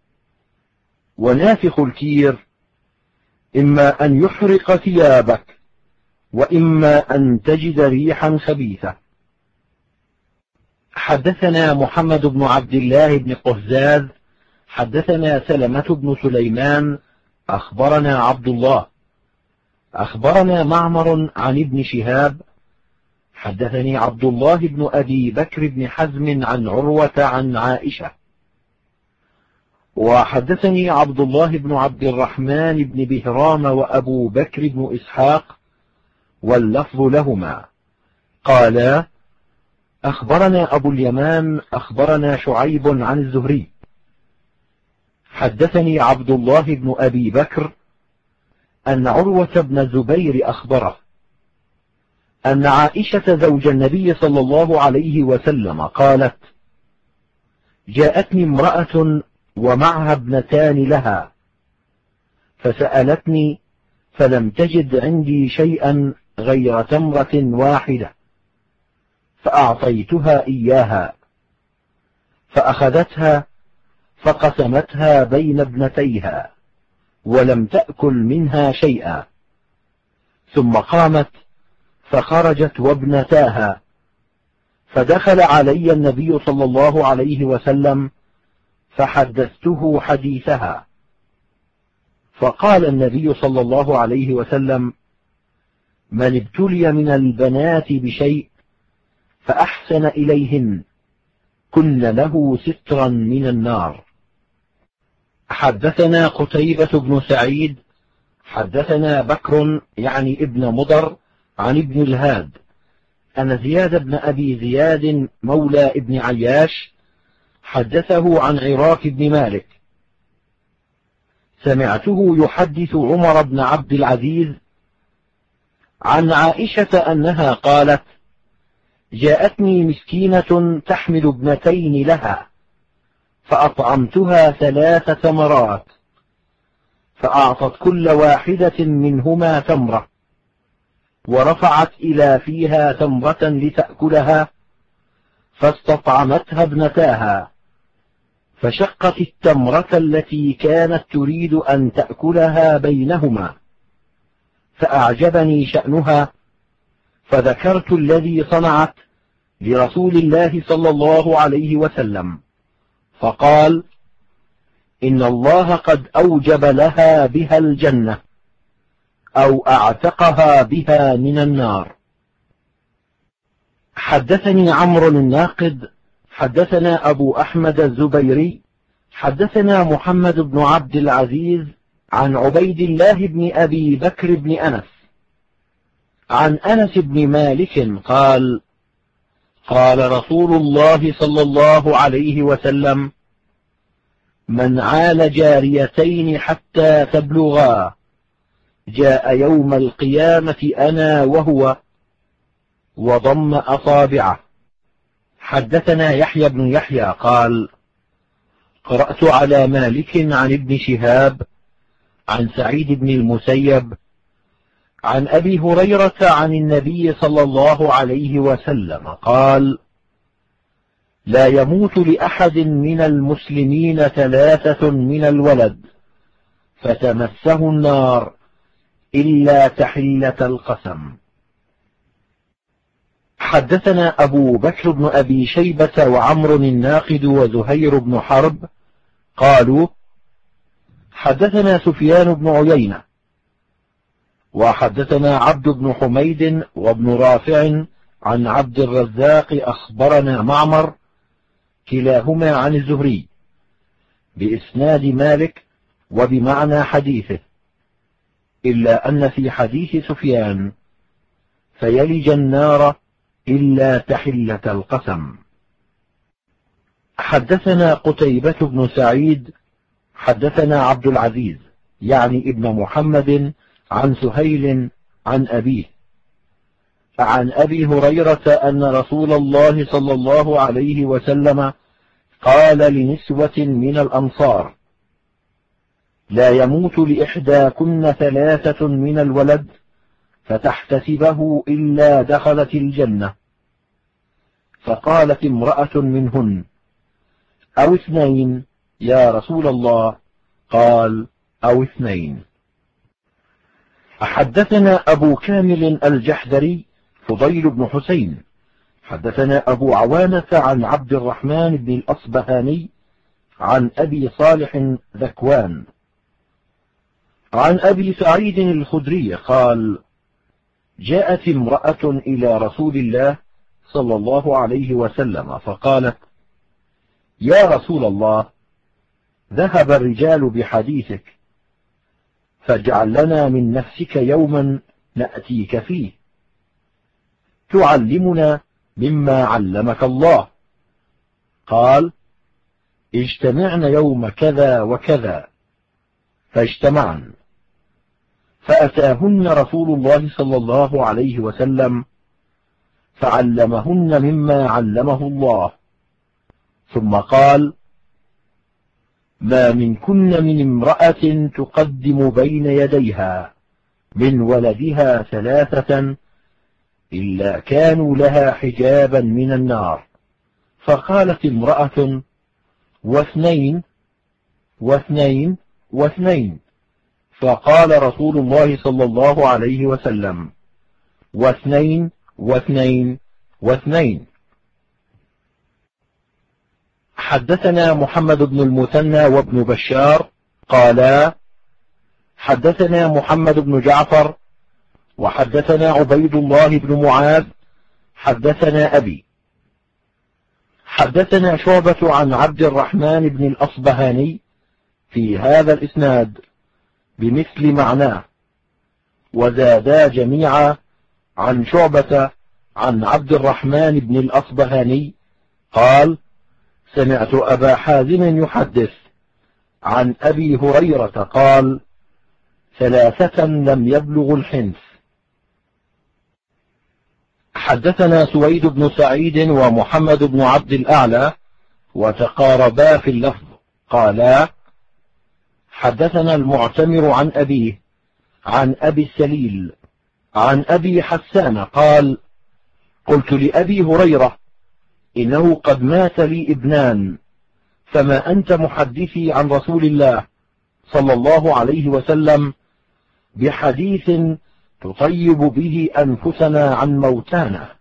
ونافخ الكير إما أن يحرق ثيابك وإما أن تجد ريحا خبيثة. حدثنا محمد بن عبد الله بن قهزاز حدثنا سلمة بن سليمان أخبرنا عبد الله أخبرنا معمر عن ابن شهاب حدثني عبد الله بن أبي بكر بن حزم عن عروة عن عائشة. وحدثني عبد الله بن عبد الرحمن بن بهرام وأبو بكر بن إسحاق واللفظ لهما قالا: أخبرنا أبو اليمان أخبرنا شعيب عن الزهري حدثني عبد الله بن أبي بكر أن عروة بن الزبير أخبره أن عائشة زوج النبي صلى الله عليه وسلم قالت: جاءتني امرأة ومعها ابنتان لها، فسألتني فلم تجد عندي شيئا غير تمرة واحدة، فأعطيتها إياها، فأخذتها فقسمتها بين ابنتيها ولم تأكل منها شيئا، ثم قامت فخرجت وابنتاها، فدخل علي النبي صلى الله عليه وسلم فحدثته حديثها، فقال النبي صلى الله عليه وسلم: من ابتلي من البنات بشيء فأحسن إليهن كن له سترا من النار. حدثنا قتيبة بن سعيد حدثنا بكر يعني ابن مضر عن ابن الهاد أن زياد بن أبي زياد مولى ابن عياش حدثه عن عراك بن مالك سمعته يحدث عمر بن عبد العزيز عن عائشة أنها قالت: جاءتني مسكينة تحمل ابنتين لها فأطعمتها 3 تمرات فأعطت كل واحدة منهما تمرة ورفعت إلى فيها تمرة لتأكلها فاستطعمتها ابنتاها فشقت التمرة التي كانت تريد أن تأكلها بينهما فأعجبني شأنها فذكرت الذي صنعت لرسول الله صلى الله عليه وسلم فقال: إن الله قد أوجب لها بها الجنة أو أعتقها بها من النار. حدثني عمرو الناقد حدثنا أبو أحمد الزبيري حدثنا محمد بن عبد العزيز عن عبيد الله بن أبي بكر بن أنس عن أنس بن مالك قال: قال رسول الله صلى الله عليه وسلم: من عال جاريتين حتى تبلغا جاء يوم القيامة أنا وهو، وضم أصابعه. حدثنا يحيى بن يحيى قال: قرأت على مالك عن ابن شهاب عن سعيد بن المسيب عن أبي هريرة عن النبي صلى الله عليه وسلم قال: لا يموت لأحد من المسلمين 3 من الولد فتمسه النار إلا تحلة القسم. حدثنا أبو بكر بن أبي شيبة وعمر الناقد وزهير بن حرب قالوا: حدثنا سفيان بن عيينة وحدثنا عبد بن حميد وابن رافع عن عبد الرزاق أخبرنا معمر كلاهما عن الزهري بإسناد مالك وبمعنى حديثه، إلا أن في حديث سفيان: فيلج النار إلا تحلة القسم. حدثنا قتيبة بن سعيد حدثنا عبد العزيز يعني ابن محمد عن سهيل عن أبيه عن أبي هريرة أن رسول الله صلى الله عليه وسلم قال لنسوة من الأنصار: لا يموت لإحداكن 3 من الولد فتحتسبه إلا دخلت الجنة. فقالت امرأة منهن: أو 2 يا رسول الله؟ قال: أو 2. حدثنا أبو كامل الجحدري فضيل بن حسين حدثنا أبو عوانة عن عبد الرحمن بن الأصبهاني عن أبي صالح ذكوان عن أبي سعيد الخدري قال: جاءت امرأة إلى رسول الله صلى الله عليه وسلم فقالت: يا رسول الله، ذهب الرجال بحديثك، فاجعل لنا من نفسك يوما نأتيك فيه تعلمنا مما علمك الله. قال: اجتمعن يوم كذا وكذا، فاجتمعن، فأتاهن رسول الله صلى الله عليه وسلم فعلمهن مما علمه الله، ثم قال: ما منكن من امرأة تقدم بين يديها من ولدها 3 إلا كانوا لها حجابا من النار. فقالت امرأة: و2 و2 و2. فقال رسول الله صلى الله عليه وسلم: و2 و2 و2. حدثنا محمد بن المثنى وابن بشار قالا: حدثنا محمد بن جعفر وحدثنا عبيد الله بن معاذ حدثنا أبي. حدثنا شعبة عن عبد الرحمن بن الأصبهاني في هذا الإسناد بمثل معناه، وزادا جميعا: عن شعبة عن عبد الرحمن بن الأصبهاني قال: سمعت أبا حازم يحدث عن أبي هريرة قال: ثلاثة لم يبلغوا الحنث. حدثنا سويد بن سعيد ومحمد بن عبد الأعلى وتقاربا في اللفظ قالا: حدثنا المعتمر عن أبيه عن أبي السليل عن أبي حسان قال: قلت لأبي هريرة: إنه قد مات لي ابنان، فما أنت محدثي عن رسول الله صلى الله عليه وسلم بحديث تطيب به أنفسنا عن موتانا؟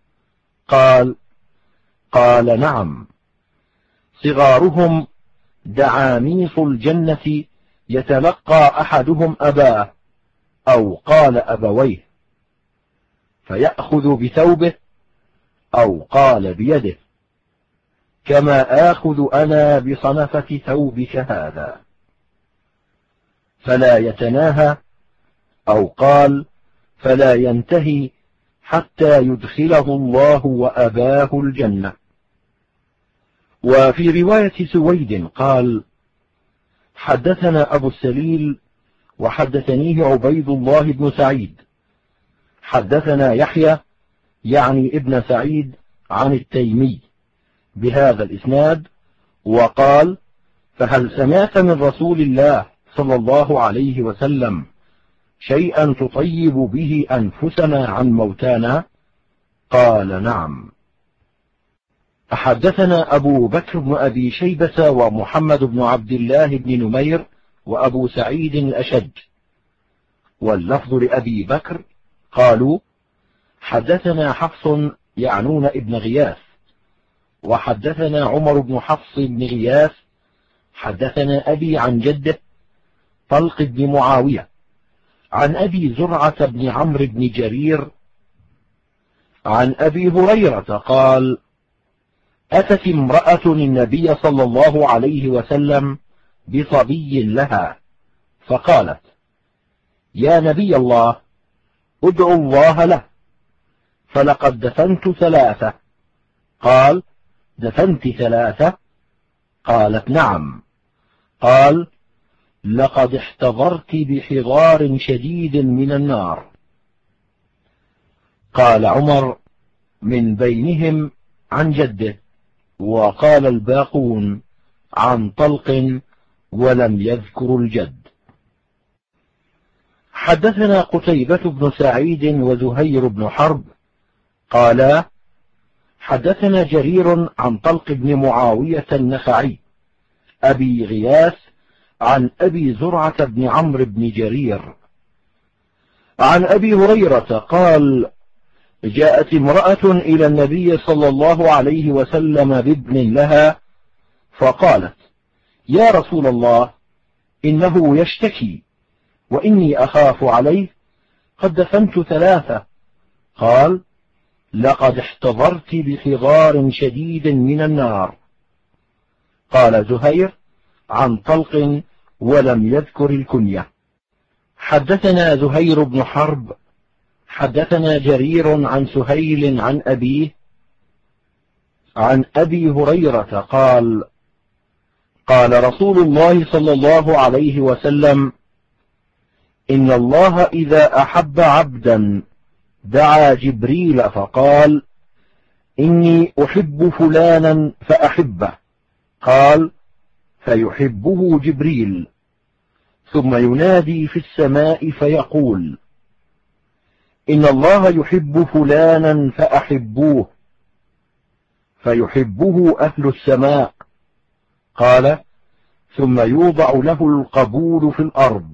قال: نعم، صغارهم دعاميص الجنة يتلقى أحدهم أباه أو قال أبويه، فيأخذ بثوبه أو قال بيده، كما آخذ أنا بصنفة ثوبك هذا، فلا يتناهى أو قال فلا ينتهي حتى يدخله الله وأباه الجنة. وفي رواية سويد قال: حدثنا أبو السليل وحدثنيه عبيد الله بن سعيد، حدثنا يحيى يعني ابن سعيد عن التيمي بهذا الإسناد، وقال: فهل سمعت من رسول الله صلى الله عليه وسلم شيئا تطيب به أنفسنا عن موتانا؟ قال: نعم. حدثنا أبو بكر بن أبي شيبة ومحمد بن عبد الله بن نمير وأبو سعيد الأشج، واللفظ لأبي بكر قالوا: حدثنا حفص يعنون ابن غياث، وحدثنا عمر بن حفص بن غياث، حدثنا أبي عن جده طلق بن معاوية عن أبي زرعة بن عمرو بن جرير عن أبي هريرة قال: أتت امرأة النبي صلى الله عليه وسلم بصبي لها، فقالت: يا نبي الله، ادعو الله له، فلقد دفنت ثلاثة. قال: دفنت ثلاثة؟ قالت: نعم. قال: لقد احتضرت بحضار شديد من النار. قال عمر: من بينهم عن جده، وقال الباقون عن طلق ولم يذكروا الجد. حدثنا قتيبة بن سعيد وزهير بن حرب قالا: حدثنا جرير عن طلق بن معاوية النخعي أبي غياث عن أبي زرعة بن عمرو بن جرير عن أبي هريرة قال: جاءت امرأة إلى النبي صلى الله عليه وسلم بابن لها، فقالت: يا رسول الله، إنه يشتكي وإني أخاف عليه، قد دفنت ثلاثة. قال: لقد احتضرت بحضار شديد من النار. قال زهير عن طلق ولم يذكر الكنية. حدثنا زهير بن حرب حدثنا جرير عن سهيل عن أبيه عن أبي هريرة قال: قال رسول الله صلى الله عليه وسلم: إن الله إذا أحب عبدا دعا جبريل فقال: إني أحب فلانا فأحبه. قال: فيحبه جبريل، ثم ينادي في السماء فيقول: إن الله يحب فلانا فأحبوه، فيحبه أهل السماء. قال: ثم يوضع له القبول في الأرض.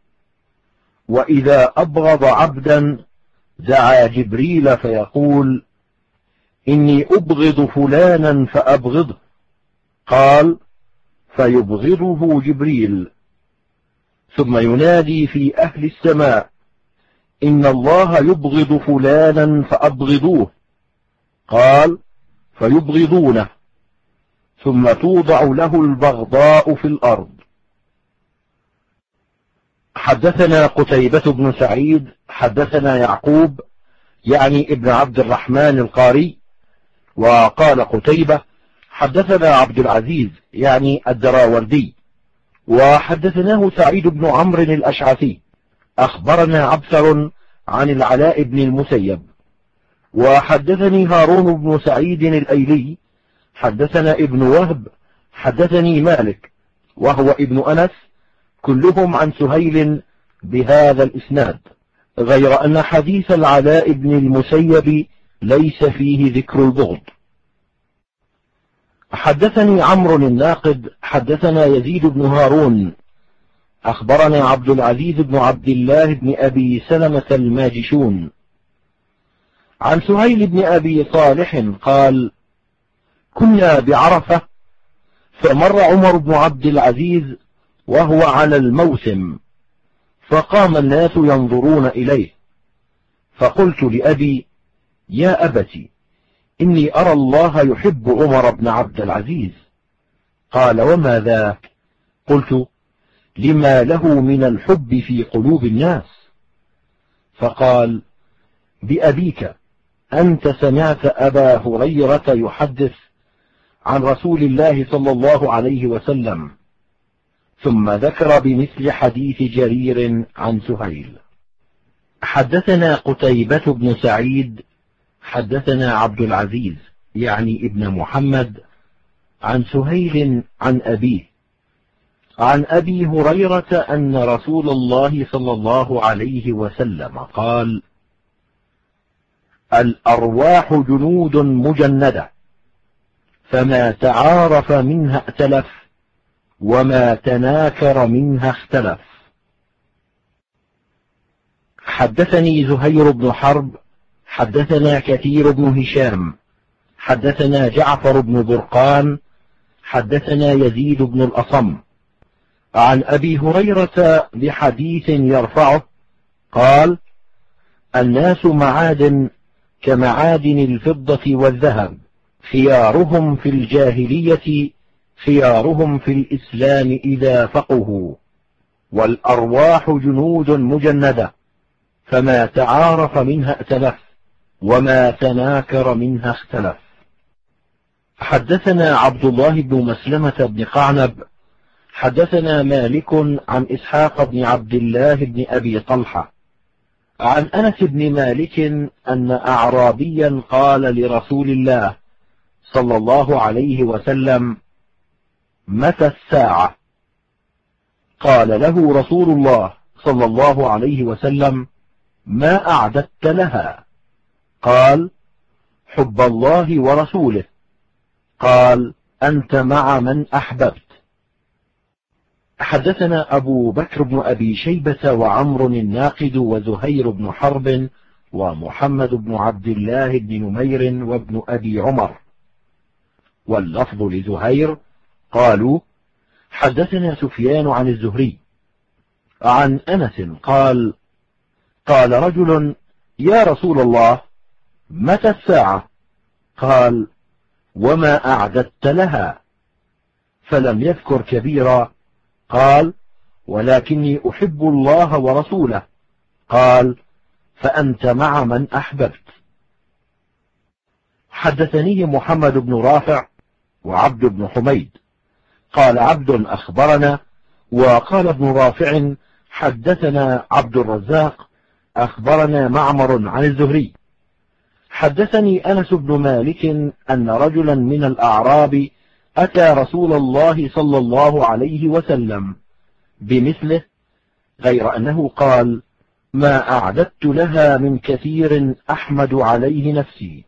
وإذا أبغض عبدا دعا جبريل فيقول: إني أبغض فلانا فأبغضه. قال: فيبغضه جبريل، ثم ينادي في أهل السماء: إن الله يبغض فلانا فأبغضوه. قال: فيبغضونه، ثم توضع له البغضاء في الأرض. حدثنا قتيبة بن سعيد حدثنا يعقوب يعني ابن عبد الرحمن القاري. وقال قتيبة حدثنا عبد العزيز يعني الدراوردي. وحدثناه سعيد بن عمرو الأشعثي أخبرنا عبثر عن العلاء بن المسيب. وحدثني هارون بن سعيد الأيلي حدثنا ابن وهب حدثني مالك وهو ابن أنس كلهم عن سهيل بهذا الإسناد، غير أن حديث العلاء بن المسيب ليس فيه ذكر البغض. حدثني عمرو الناقد حدثنا يزيد بن هارون أخبرنا عبد العزيز بن عبد الله بن أبي سلمة الماجشون عن سهيل بن أبي صالح قال: كنا بعرفة فمر عمر بن عبد العزيز وهو على الموسم، فقام الناس ينظرون إليه، فقلت لأبي: يا أبت، إني أرى الله يحب عمر بن عبد العزيز. قال: وما ذاك؟ قلت: لما له من الحب في قلوب الناس. فقال: بأبيك، أنت سمعت أبا هريرة يحدث عن رسول الله صلى الله عليه وسلم. ثم ذكر بمثل حديث جرير عن سهيل. حدثنا قتيبة بن سعيد حدثنا عبد العزيز يعني ابن محمد عن سهيل عن أبيه عن أبي هريرة أن رسول الله صلى الله عليه وسلم قال: الأرواح جنود مجندة، فما تعارف منها ائتلف، وما تناكر منها اختلف. حدثني زهير بن حرب حدثنا كثير بن هشام حدثنا جعفر بن برقان حدثنا يزيد بن الأصم عن أبي هريرة بحديث يرفعه قال: الناس معادن كمعادن الفضة والذهب، خيارهم في الجاهلية خيارهم في الإسلام إذا فقهوا، والأرواح جنود مجندة، فما تعارف منها ائتلف، وما تناكر منها اختلف. حدثنا عبد الله بن مسلمة بن قعنب حدثنا مالك عن إسحاق بن عبد الله بن أبي طلحة عن أنس بن مالك أن أعرابيا قال لرسول الله صلى الله عليه وسلم: متى الساعة؟ قال له رسول الله صلى الله عليه وسلم: ما أعددت لها؟ قال: حب الله ورسوله. قال: أنت مع من أحببت. حدثنا أبو بكر بن أبي شيبة وعمر الناقد وزهير بن حرب ومحمد بن عبد الله بن نمير وابن أبي عمر، واللفظ لزهير قالوا: حدثنا سفيان عن الزهري عن أنس قال: قال رجل: يا رسول الله، متى الساعة؟ قال: وما أعددت لها؟ فلم يذكر كبيرا. قال: ولكني أحب الله ورسوله. قال: فأنت مع من أحببت. حدثني محمد بن رافع وعبد بن حميد قال عبد أخبرنا، وقال ابن رافع حدثنا عبد الرزاق أخبرنا معمر عن الزهري. حدثني أنس بن مالك أن رجلا من الأعراب أتى رسول الله صلى الله عليه وسلم بمثله، غير أنه قال: ما أعددت لها من كثير أحمد عليه نفسي.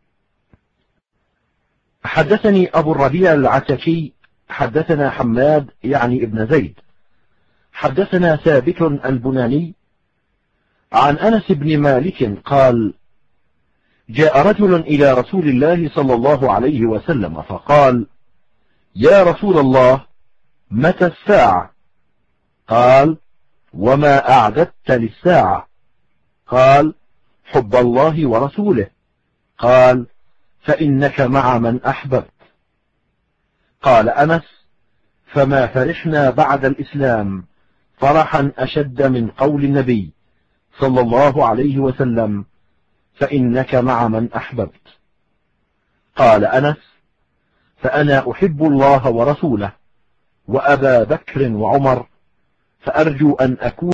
حدثني أبو الربيع العتكي حدثنا حماد يعني ابن زيد حدثنا ثابت البناني عن أنس بن مالك قال: جاء رجل إلى رسول الله صلى الله عليه وسلم فقال: يا رسول الله، متى الساعة؟ قال: وما أعددت للساعة؟ قال: حب الله ورسوله. قال: فإنك مع من أحببت. قال أنس: فما فرحنا بعد الإسلام فرحا أشد من قول النبي صلى الله عليه وسلم: فإنك مع من أحببت. قال أنس: فأنا أحب الله ورسوله وأبا بكر وعمر، فأرجو أن أكون